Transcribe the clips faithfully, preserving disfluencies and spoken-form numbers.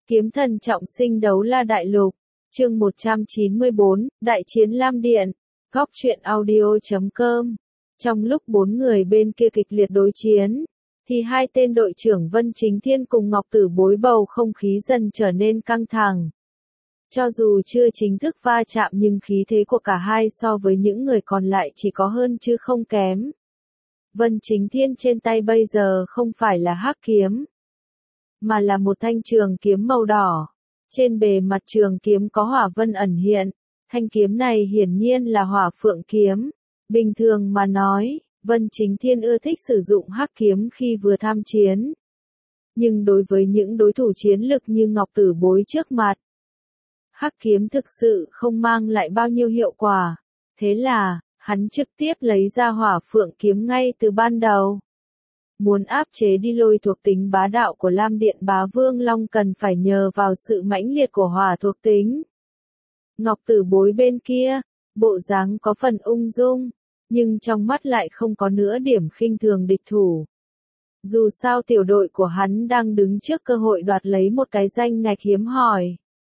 Kiếm thần trọng sinh đấu la đại lục, chương một trăm chín mươi bốn, Đại chiến Lam Điện, góc truyện audio chấm com. Trong lúc bốn người bên kia kịch liệt đối chiến, thì hai tên đội trưởng Vân Chính Thiên cùng Ngọc Tử Bối bầu không khí dần trở nên căng thẳng. Cho dù chưa chính thức va chạm nhưng khí thế của cả hai so với những người còn lại chỉ có hơn chứ không kém. Vân Chính Thiên trên tay bây giờ không phải là hắc kiếm, mà là một thanh trường kiếm màu đỏ. Trên bề mặt trường kiếm có hỏa vân ẩn hiện, thanh kiếm này hiển nhiên là hỏa phượng kiếm. Bình thường mà nói, Vân Chính Thiên ưa thích sử dụng hắc kiếm khi vừa tham chiến. Nhưng đối với những đối thủ chiến lực như Ngọc Tử Bối trước mặt, hắc kiếm thực sự không mang lại bao nhiêu hiệu quả. Thế là, hắn trực tiếp lấy ra hỏa phượng kiếm ngay từ ban đầu. Muốn áp chế đi lôi thuộc tính bá đạo của Lam Điện Bá Vương Long cần phải nhờ vào sự mãnh liệt của hỏa thuộc tính. Ngọc Tử Bối bên kia, bộ dáng có phần ung dung, nhưng trong mắt lại không có nửa điểm khinh thường địch thủ. Dù sao tiểu đội của hắn đang đứng trước cơ hội đoạt lấy một cái danh ngạch hiếm hoi.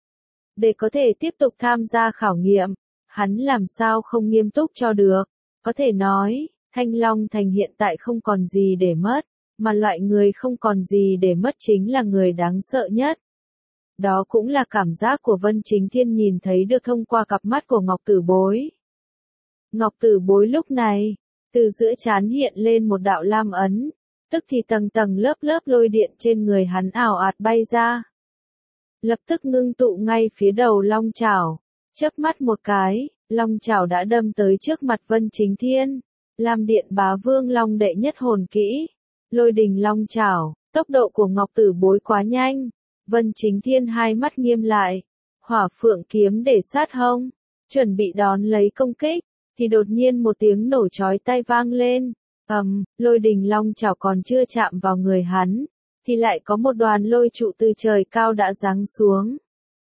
Để có thể tiếp tục tham gia khảo nghiệm, hắn làm sao không nghiêm túc cho được. Có thể nói, Thanh Long Thành hiện tại không còn gì để mất, mà loại người không còn gì để mất chính là người đáng sợ nhất. Đó cũng là cảm giác của Vân Chính Thiên nhìn thấy được thông qua cặp mắt của Ngọc Tử Bối. Ngọc Tử Bối lúc này, từ giữa trán hiện lên một đạo lam ấn, tức thì tầng tầng lớp lớp lôi điện trên người hắn ảo ạt bay ra. Lập tức ngưng tụ ngay phía đầu long chảo, chớp mắt một cái, long chảo đã đâm tới trước mặt Vân Chính Thiên. Lam Điện Bá Vương Long đệ nhất hồn kỹ, Lôi Đình Long Chảo. Tốc độ của Ngọc Tử Bối quá nhanh, Vân Chính Thiên hai mắt nghiêm lại, hỏa phượng kiếm để sát hông, chuẩn bị đón lấy công kích, thì đột nhiên một tiếng nổ chói tai vang lên. ầm, um, Lôi Đình Long Chảo còn chưa chạm vào người hắn, thì lại có một đoàn lôi trụ từ trời cao đã giáng xuống.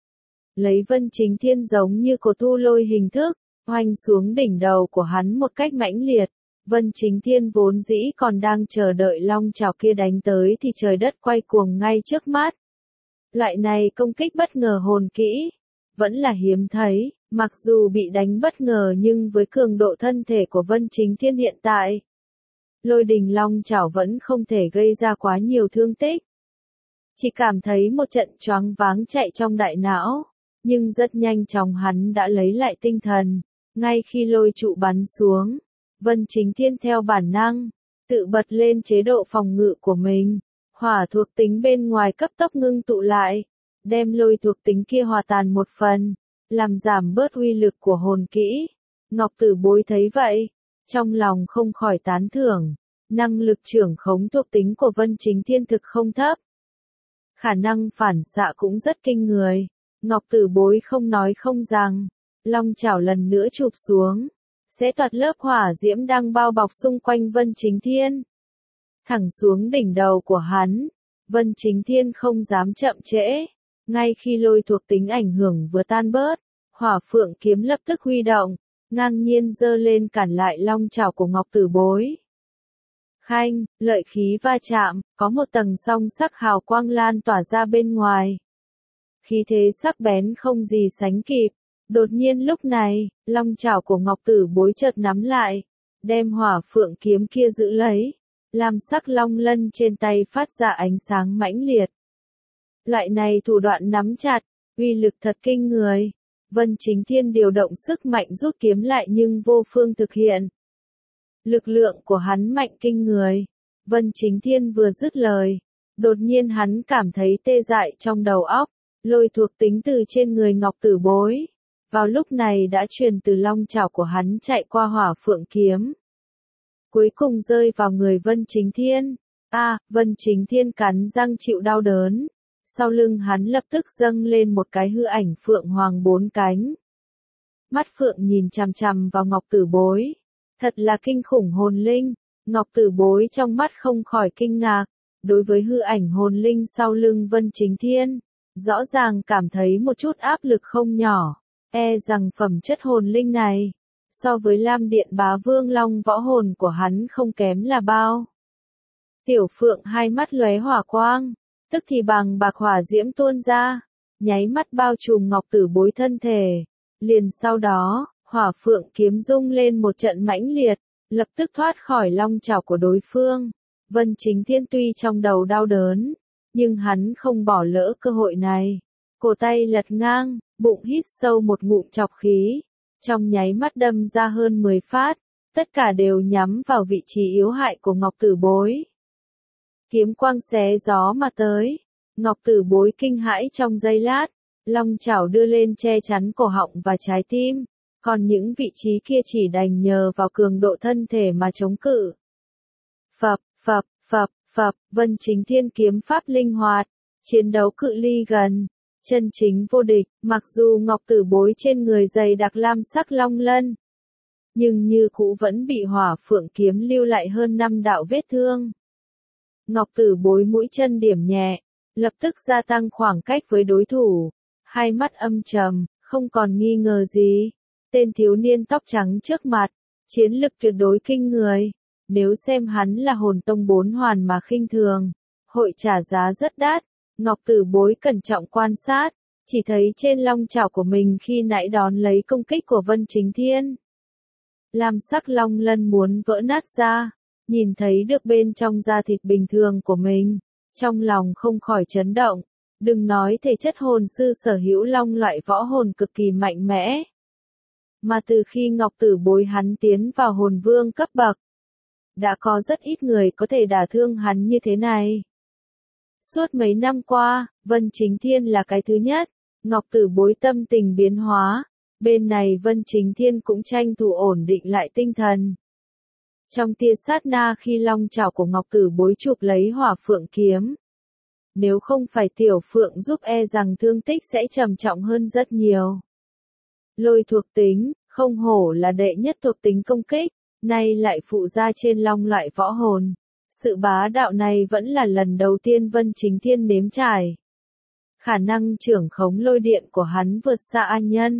Lấy Vân Chính Thiên giống như cột thu lôi hình thức, oanh xuống đỉnh đầu của hắn một cách mãnh liệt. Vân Chính Thiên vốn dĩ còn đang chờ đợi long chảo kia đánh tới thì trời đất quay cuồng ngay trước mắt. Loại này công kích bất ngờ hồn kỹ, vẫn là hiếm thấy, mặc dù bị đánh bất ngờ nhưng với cường độ thân thể của Vân Chính Thiên hiện tại, Lôi Đình Long chảo vẫn không thể gây ra quá nhiều thương tích. Chỉ cảm thấy một trận choáng váng chạy trong đại não, nhưng rất nhanh chóng hắn đã lấy lại tinh thần, ngay khi lôi trụ bắn xuống. Vân Chính Thiên theo bản năng, tự bật lên chế độ phòng ngự của mình, hỏa thuộc tính bên ngoài cấp tốc ngưng tụ lại, đem lôi thuộc tính kia hòa tan một phần, làm giảm bớt uy lực của hồn kỹ. Ngọc Tử Bối thấy vậy, trong lòng không khỏi tán thưởng, năng lực trưởng khống thuộc tính của Vân Chính Thiên thực không thấp. Khả năng phản xạ cũng rất kinh người, Ngọc Tử Bối không nói không rằng, long chảo lần nữa chụp xuống. Sẽ toạt lớp hỏa diễm đang bao bọc xung quanh Vân Chính Thiên. Thẳng xuống đỉnh đầu của hắn, Vân Chính Thiên không dám chậm trễ. Ngay khi lôi thuộc tính ảnh hưởng vừa tan bớt, hỏa phượng kiếm lập tức huy động, ngang nhiên giơ lên cản lại long chảo của Ngọc Tử Bối. Khanh, lợi khí va chạm, có một tầng song sắc hào quang lan tỏa ra bên ngoài. Khí thế sắc bén không gì sánh kịp. Đột nhiên lúc này, long chảo của Ngọc Tử Bối chợt nắm lại, đem hỏa phượng kiếm kia giữ lấy, làm sắc long lân trên tay phát ra ánh sáng mãnh liệt. Loại này thủ đoạn nắm chặt, uy lực thật kinh người. Vân Chính Thiên điều động sức mạnh rút kiếm lại nhưng vô phương thực hiện. Lực lượng của hắn mạnh kinh người. Vân Chính Thiên vừa dứt lời, đột nhiên hắn cảm thấy tê dại trong đầu óc, lôi thuộc tính từ trên người Ngọc Tử Bối. Vào lúc này đã truyền từ long chảo của hắn chạy qua hỏa phượng kiếm. Cuối cùng rơi vào người Vân Chính Thiên. A, à, Vân Chính Thiên cắn răng chịu đau đớn. Sau lưng hắn lập tức dâng lên một cái hư ảnh phượng hoàng bốn cánh. Mắt phượng nhìn chằm chằm vào Ngọc Tử Bối. Thật là kinh khủng hồn linh. Ngọc Tử Bối trong mắt không khỏi kinh ngạc. Đối với hư ảnh hồn linh sau lưng Vân Chính Thiên, rõ ràng cảm thấy một chút áp lực không nhỏ. E rằng phẩm chất hồn linh này, so với Lam Điện Bá Vương Long võ hồn của hắn không kém là bao. Tiểu Phượng hai mắt lóe hỏa quang, tức thì bằng bạc hỏa diễm tuôn ra, nháy mắt bao trùm Ngọc Tử Bối thân thể. Liền sau đó, hỏa phượng kiếm rung lên một trận mãnh liệt, lập tức thoát khỏi long chảo của đối phương. Vân Chính Thiên tuy trong đầu đau đớn, nhưng hắn không bỏ lỡ cơ hội này. Cổ tay lật ngang, bụng hít sâu một ngụm chọc khí, trong nháy mắt đâm ra hơn mười phát, tất cả đều nhắm vào vị trí yếu hại của Ngọc Tử Bối. Kiếm quang xé gió mà tới, Ngọc Tử Bối kinh hãi trong giây lát, long chảo đưa lên che chắn cổ họng và trái tim, còn những vị trí kia chỉ đành nhờ vào cường độ thân thể mà chống cự. Phập, phập, phập, phập, Vân Chính Thiên kiếm pháp linh hoạt, chiến đấu cự ly gần, chân chính vô địch, mặc dù Ngọc Tử Bối trên người dày đặc lam sắc long lân, nhưng như cũ vẫn bị hỏa phượng kiếm lưu lại hơn năm đạo vết thương. Ngọc Tử Bối mũi chân điểm nhẹ, lập tức gia tăng khoảng cách với đối thủ, hai mắt âm trầm, không còn nghi ngờ gì. Tên thiếu niên tóc trắng trước mặt, chiến lực tuyệt đối kinh người, nếu xem hắn là hồn tông bốn hoàn mà khinh thường, hội trả giá rất đắt. Ngọc Tử Bối cẩn trọng quan sát, chỉ thấy trên long chảo của mình khi nãy đón lấy công kích của Vân Chính Thiên, lam sắc long lân muốn vỡ nát ra, nhìn thấy được bên trong da thịt bình thường của mình, trong lòng không khỏi chấn động, đừng nói thể chất hồn sư sở hữu long loại võ hồn cực kỳ mạnh mẽ, mà từ khi Ngọc Tử Bối hắn tiến vào hồn vương cấp bậc, đã có rất ít người có thể đả thương hắn như thế này. Suốt mấy năm qua, Vân Chính Thiên là cái thứ nhất, Ngọc Tử Bối tâm tình biến hóa, bên này Vân Chính Thiên cũng tranh thủ ổn định lại tinh thần. Trong tia sát na khi long chảo của Ngọc Tử Bối chụp lấy hỏa phượng kiếm, nếu không phải tiểu phượng giúp e rằng thương tích sẽ trầm trọng hơn rất nhiều. Lôi thuộc tính, không hổ là đệ nhất thuộc tính công kích, nay lại phụ ra trên long loại võ hồn. Sự bá đạo này vẫn là lần đầu tiên Vân Chính Thiên nếm trải. Khả năng trưởng khống lôi điện của hắn vượt xa an nhân.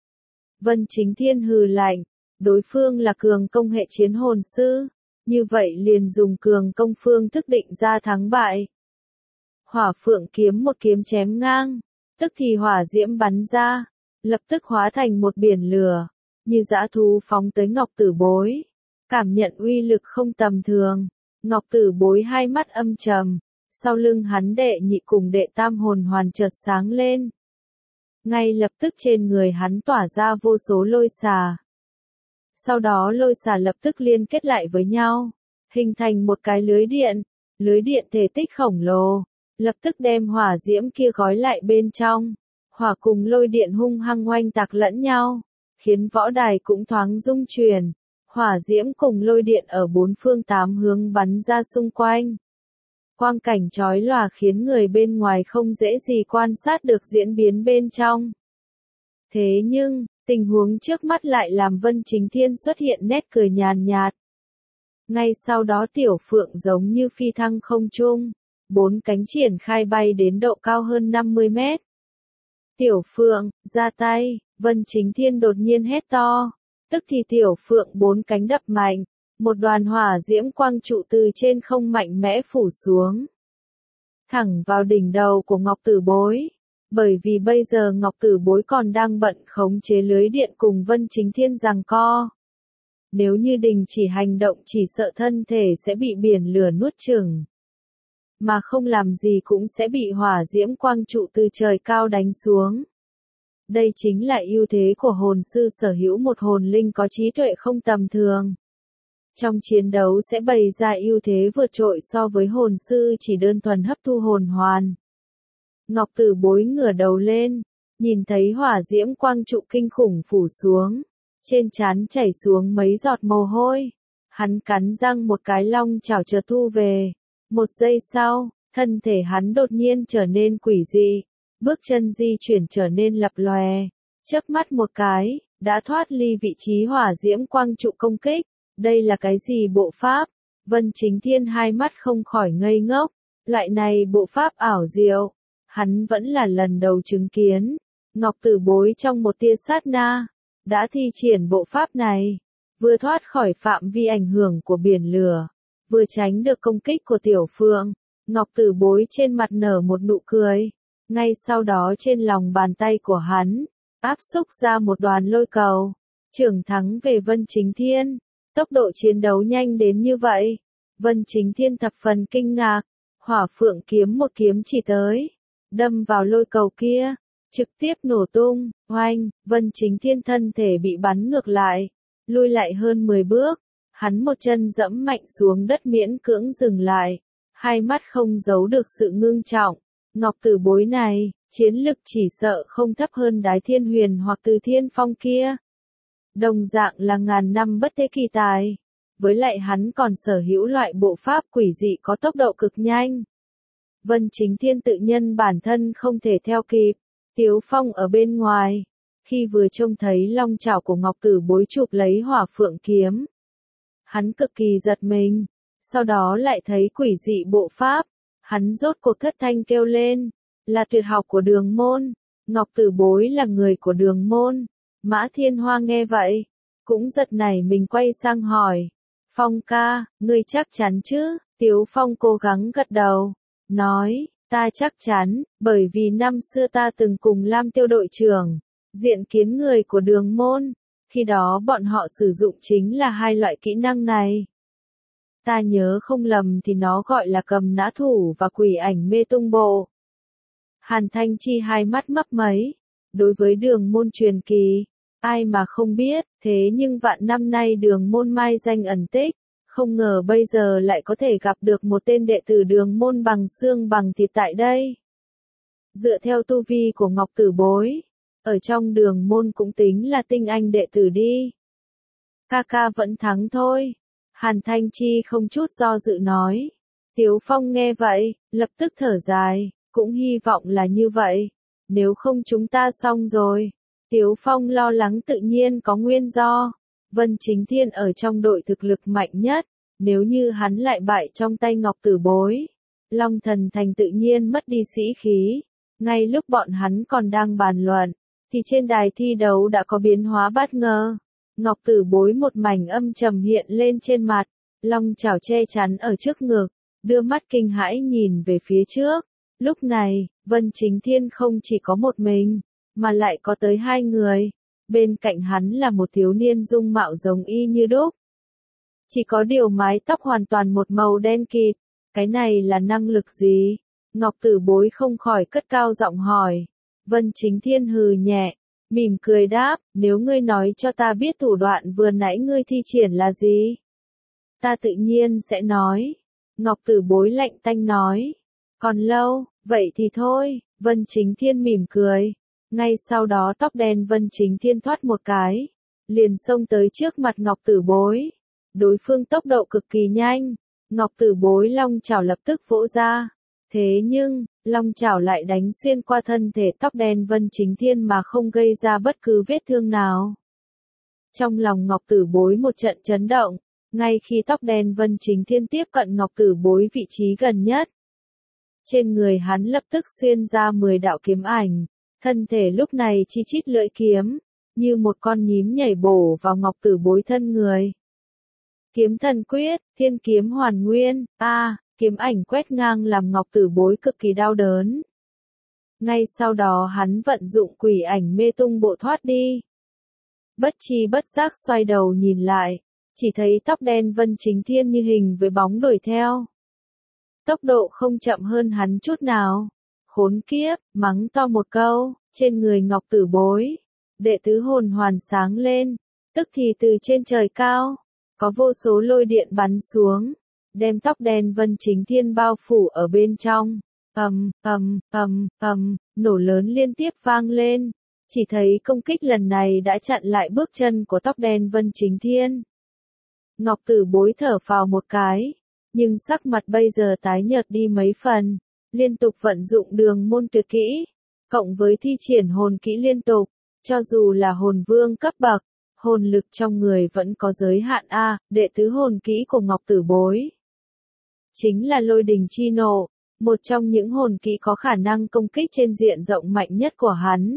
Vân Chính Thiên hừ lạnh, đối phương là cường công hệ chiến hồn sư, như vậy liền dùng cường công phương thức định ra thắng bại. Hỏa phượng kiếm một kiếm chém ngang, tức thì hỏa diễm bắn ra, lập tức hóa thành một biển lửa, như dã thú phóng tới Ngọc Tử Bối. Cảm nhận uy lực không tầm thường, Ngọc Tử Bối hai mắt âm trầm, sau lưng hắn đệ nhị cùng đệ tam hồn hoàn chợt sáng lên. Ngay lập tức trên người hắn tỏa ra vô số lôi xà. Sau đó lôi xà lập tức liên kết lại với nhau, hình thành một cái lưới điện, lưới điện thể tích khổng lồ, lập tức đem hỏa diễm kia gói lại bên trong. Hỏa cùng lôi điện hung hăng oanh tạc lẫn nhau, khiến võ đài cũng thoáng rung chuyển. Hỏa diễm cùng lôi điện ở bốn phương tám hướng bắn ra xung quanh. Quang cảnh chói lòa khiến người bên ngoài không dễ gì quan sát được diễn biến bên trong. Thế nhưng, tình huống trước mắt lại làm Vân Chính Thiên xuất hiện nét cười nhàn nhạt. Ngay sau đó tiểu phượng giống như phi thăng không trung, bốn cánh triển khai bay đến độ cao hơn năm mươi mét. Tiểu phượng, ra tay, Vân Chính Thiên đột nhiên hét to. Tức thì tiểu phượng bốn cánh đập mạnh, một đoàn hỏa diễm quang trụ từ trên không mạnh mẽ phủ xuống, thẳng vào đỉnh đầu của Ngọc Tử Bối. Bởi vì bây giờ Ngọc Tử Bối còn đang bận khống chế lưới điện cùng Vân Chính Thiên giằng co. Nếu như đình chỉ hành động chỉ sợ thân thể sẽ bị biển lửa nuốt chửng, mà không làm gì cũng sẽ bị hỏa diễm quang trụ từ trời cao đánh xuống. Đây chính là ưu thế của hồn sư sở hữu một hồn linh có trí tuệ không tầm thường. Trong chiến đấu sẽ bày ra ưu thế vượt trội so với hồn sư chỉ đơn thuần hấp thu hồn hoàn. Ngọc Tử Bối ngửa đầu lên, nhìn thấy hỏa diễm quang trụ kinh khủng phủ xuống, trên trán chảy xuống mấy giọt mồ hôi. Hắn cắn răng một cái long chảo chợt thu về. Một giây sau, thân thể hắn đột nhiên trở nên quỷ dị. Bước chân di chuyển trở nên lập lòe, chớp mắt một cái, đã thoát ly vị trí hỏa diễm quang trụ công kích. Đây là cái gì bộ pháp? Vân Chính Thiên hai mắt không khỏi ngây ngốc, loại này bộ pháp ảo diệu, hắn vẫn là lần đầu chứng kiến. Ngọc Tử Bối trong một tia sát na, đã thi triển bộ pháp này, vừa thoát khỏi phạm vi ảnh hưởng của biển lửa, vừa tránh được công kích của tiểu phượng, Ngọc Tử Bối trên mặt nở một nụ cười. Ngay sau đó trên lòng bàn tay của hắn, áp xúc ra một đoàn lôi cầu. Trưởng thắng về Vân Chính Thiên. Tốc độ chiến đấu nhanh đến như vậy. Vân Chính Thiên thập phần kinh ngạc. Hỏa phượng kiếm một kiếm chỉ tới. Đâm vào lôi cầu kia. Trực tiếp nổ tung. Oanh, Vân Chính Thiên thân thể bị bắn ngược lại. Lui lại hơn mười bước. Hắn một chân dẫm mạnh xuống đất miễn cưỡng dừng lại. Hai mắt không giấu được sự ngưng trọng. Ngọc Tử Bối này, chiến lực chỉ sợ không thấp hơn Đái Thiên Huyền hoặc Từ Thiên Phong kia. Đồng dạng là ngàn năm bất thế kỳ tài. Với lại hắn còn sở hữu loại bộ pháp quỷ dị có tốc độ cực nhanh. Vân Chính Thiên tự nhân bản thân không thể theo kịp. Tiếu Phong ở bên ngoài. Khi vừa trông thấy long chảo của Ngọc Tử Bối chụp lấy hỏa phượng kiếm. Hắn cực kỳ giật mình. Sau đó lại thấy quỷ dị bộ pháp. Hắn rốt cuộc thất thanh kêu lên. Là tuyệt học của Đường Môn. Ngọc Tử Bối là người của Đường Môn. Mã Thiên Hoa nghe vậy. Cũng giật nảy mình quay sang hỏi. Phong ca, ngươi chắc chắn chứ? Tiếu Phong cố gắng gật đầu. Nói, ta chắc chắn, bởi vì năm xưa ta từng cùng Lam Tiêu đội trưởng. Diện kiến người của Đường Môn. Khi đó bọn họ sử dụng chính là hai loại kỹ năng này. Ta nhớ không lầm thì nó gọi là cầm nã thủ và quỷ ảnh mê tung bộ. Hàn Thanh Chi hai mắt mấp mấy. Đối với Đường Môn truyền kỳ, ai mà không biết, thế nhưng vạn năm nay Đường Môn mai danh ẩn tích. Không ngờ bây giờ lại có thể gặp được một tên đệ tử Đường Môn bằng xương bằng thịt tại đây. Dựa theo tu vi của Ngọc Tử Bối, ở trong Đường Môn cũng tính là tinh anh đệ tử đi. Ca ca vẫn thắng thôi. Hàn Thanh Chi không chút do dự nói. Tiếu Phong nghe vậy, lập tức thở dài, cũng hy vọng là như vậy. Nếu không chúng ta xong rồi. Tiếu Phong lo lắng tự nhiên có nguyên do. Vân Chính Thiên ở trong đội thực lực mạnh nhất. Nếu như hắn lại bại trong tay Ngọc Tử Bối, Long Thần Thành tự nhiên mất đi sĩ khí. Ngay lúc bọn hắn còn đang bàn luận, thì trên đài thi đấu đã có biến hóa bất ngờ. Ngọc Tử Bối một mảnh âm trầm hiện lên trên mặt, long chảo che chắn ở trước ngực, đưa mắt kinh hãi nhìn về phía trước. Lúc này, Vân Chính Thiên không chỉ có một mình, mà lại có tới hai người. Bên cạnh hắn là một thiếu niên dung mạo giống y như đúc. Chỉ có điều mái tóc hoàn toàn một màu đen kịt. Cái này là năng lực gì? Ngọc Tử Bối không khỏi cất cao giọng hỏi. Vân Chính Thiên hừ nhẹ, mỉm cười đáp, nếu ngươi nói cho ta biết thủ đoạn vừa nãy ngươi thi triển là gì, ta tự nhiên sẽ nói. Ngọc Tử Bối lạnh tanh nói. Còn lâu, vậy thì thôi. Vân Chính Thiên mỉm cười. Ngay sau đó tóc đen Vân Chính Thiên thoát một cái, liền xông tới trước mặt Ngọc Tử Bối. Đối phương tốc độ cực kỳ nhanh. Ngọc Tử Bối long chảo lập tức vỗ ra. Thế nhưng, long chảo lại đánh xuyên qua thân thể tóc đen Vân Chính Thiên mà không gây ra bất cứ vết thương nào. Trong lòng Ngọc Tử Bối một trận chấn động, ngay khi tóc đen Vân Chính Thiên tiếp cận Ngọc Tử Bối vị trí gần nhất. Trên người hắn lập tức xuyên ra mười đạo kiếm ảnh, thân thể lúc này chi chít lưỡi kiếm, như một con nhím nhảy bổ vào Ngọc Tử Bối thân người. Kiếm thần quyết, thiên kiếm hoàn nguyên, a à, kiếm ảnh quét ngang làm Ngọc Tử Bối cực kỳ đau đớn. Ngay sau đó hắn vận dụng quỷ ảnh mê tung bộ thoát đi. Bất chi bất giác xoay đầu nhìn lại, chỉ thấy tóc đen Vân Chính Thiên như hình với bóng đuổi theo. Tốc độ không chậm hơn hắn chút nào. Khốn kiếp, mắng to một câu, trên người Ngọc Tử Bối. Đệ tứ hồn hoàn sáng lên, tức thì từ trên trời cao, có vô số lôi điện bắn xuống, đem tóc đen Vân Chính Thiên bao phủ ở bên trong. Ầm, ầm, ầm, ầm, nổ lớn liên tiếp vang lên. Chỉ thấy công kích lần này đã chặn lại bước chân của tóc đen Vân Chính Thiên. Ngọc Tử Bối thở phào một cái, nhưng sắc mặt bây giờ tái nhợt đi mấy phần, liên tục vận dụng Đường Môn tuyệt kỹ, cộng với thi triển hồn kỹ liên tục, cho dù là hồn vương cấp bậc, hồn lực trong người vẫn có giới hạn a, đệ tứ hồn kỹ của Ngọc Tử Bối chính là Lôi Đình Chi Nộ, một trong những hồn kỹ có khả năng công kích trên diện rộng mạnh nhất của hắn.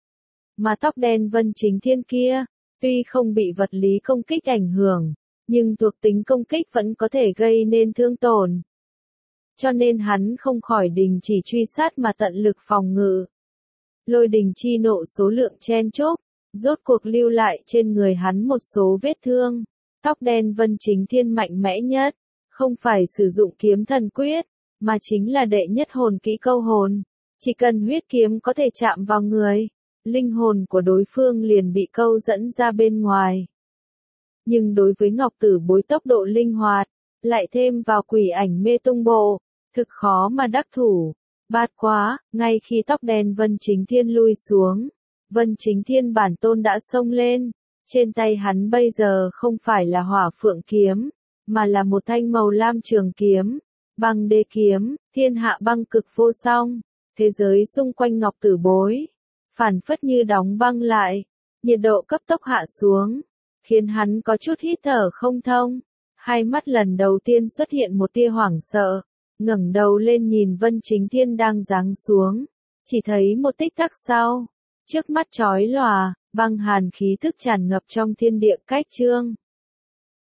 Mà tóc đen Vân Chính Thiên kia, tuy không bị vật lý công kích ảnh hưởng, nhưng thuộc tính công kích vẫn có thể gây nên thương tổn. cho nên hắn không khỏi đình chỉ truy sát mà tận lực phòng ngự. Lôi đình chi nộ số lượng chen chúc, rốt cuộc lưu lại trên người hắn một số vết thương. Tóc đen Vân Chính Thiên mạnh mẽ nhất, không phải sử dụng kiếm thần quyết, mà chính là đệ nhất hồn kỹ câu hồn. Chỉ cần huyết kiếm có thể chạm vào người, linh hồn của đối phương liền bị câu dẫn ra bên ngoài. Nhưng đối với Ngọc Tử Bối tốc độ linh hoạt, lại thêm vào quỷ ảnh mê tung bộ, thực khó mà đắc thủ. Bát quá, ngay khi tóc đen Vân Chính Thiên lui xuống, Vân Chính Thiên bản tôn đã xông lên. Trên tay hắn bây giờ không phải là hỏa phượng kiếm, mà là một thanh màu lam trường kiếm, băng đế kiếm, thiên hạ băng cực vô song. Thế giới xung quanh Ngọc Tử Bối, phản phất như đóng băng lại, nhiệt độ cấp tốc hạ xuống, khiến hắn có chút hít thở không thông. Hai mắt lần đầu tiên xuất hiện một tia hoảng sợ, ngẩng đầu lên nhìn Vân Chính Thiên đang giáng xuống, chỉ thấy một tích tắc sau, trước mắt chói lòa, băng hàn khí tức tràn ngập trong thiên địa cách trương.